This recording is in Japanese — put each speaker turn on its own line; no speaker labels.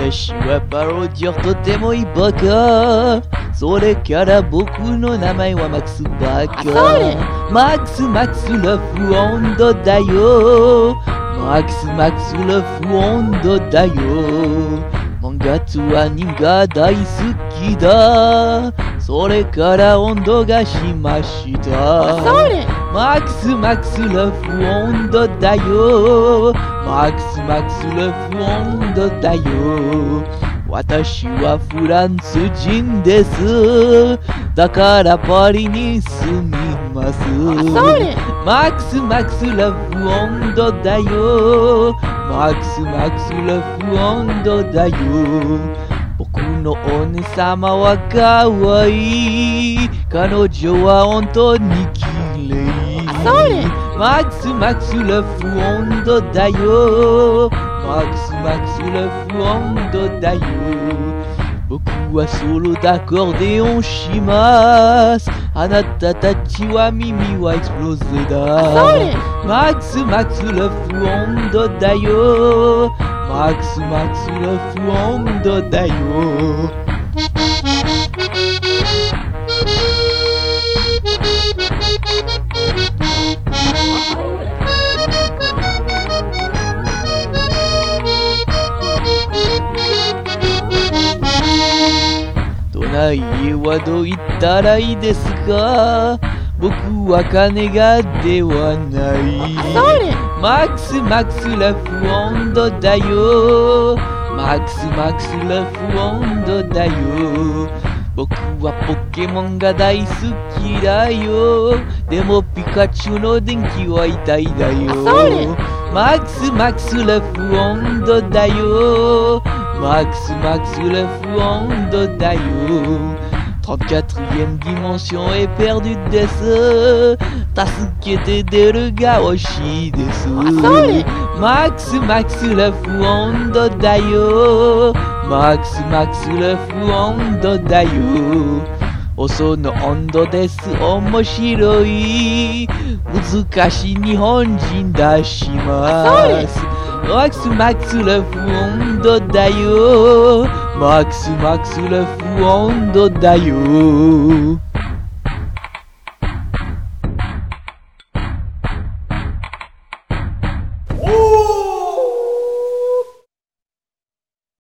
私はパロディアとてもいいバカ。それから僕の名前はマックスバカ。マックスラフ温度だよ。マックスラフ温度だよ。漫画とアニメが大好きだ。それから温度がしました。マックスラフ温度だよ。マックスラフ温度だよ。私はフランス人です。だからパリに住みます。マックスラフ温度だよ。マックスラフ温度だよ。僕のお姉様は可愛い。彼女は本当に綺麗。マックスラフ温度だよ。マックスラフ温度だよ。僕はソロダアコーディオンします。あなたたちは耳はエクスプローゼだ。マックスラフ温度だよ。マックスラフ温度だよ。都内へはどう言ったらいいですか。僕は金がではない。マックスラフ温度だよ。マックスラフ温度だよ。僕はポケモンが大好きだよ。でもピカチュウの電気は痛いだよ。マックスラフ温度だよ。マックスラフ温度だよ。34e dimension est perdueです。助けて出るが欲しいです。マックスラフ温度だよ。マックスラフ温度だよ。その温度です。面白い。難しい日本人出します。マックスラフ温度だよ。マックスラフ温度だよ。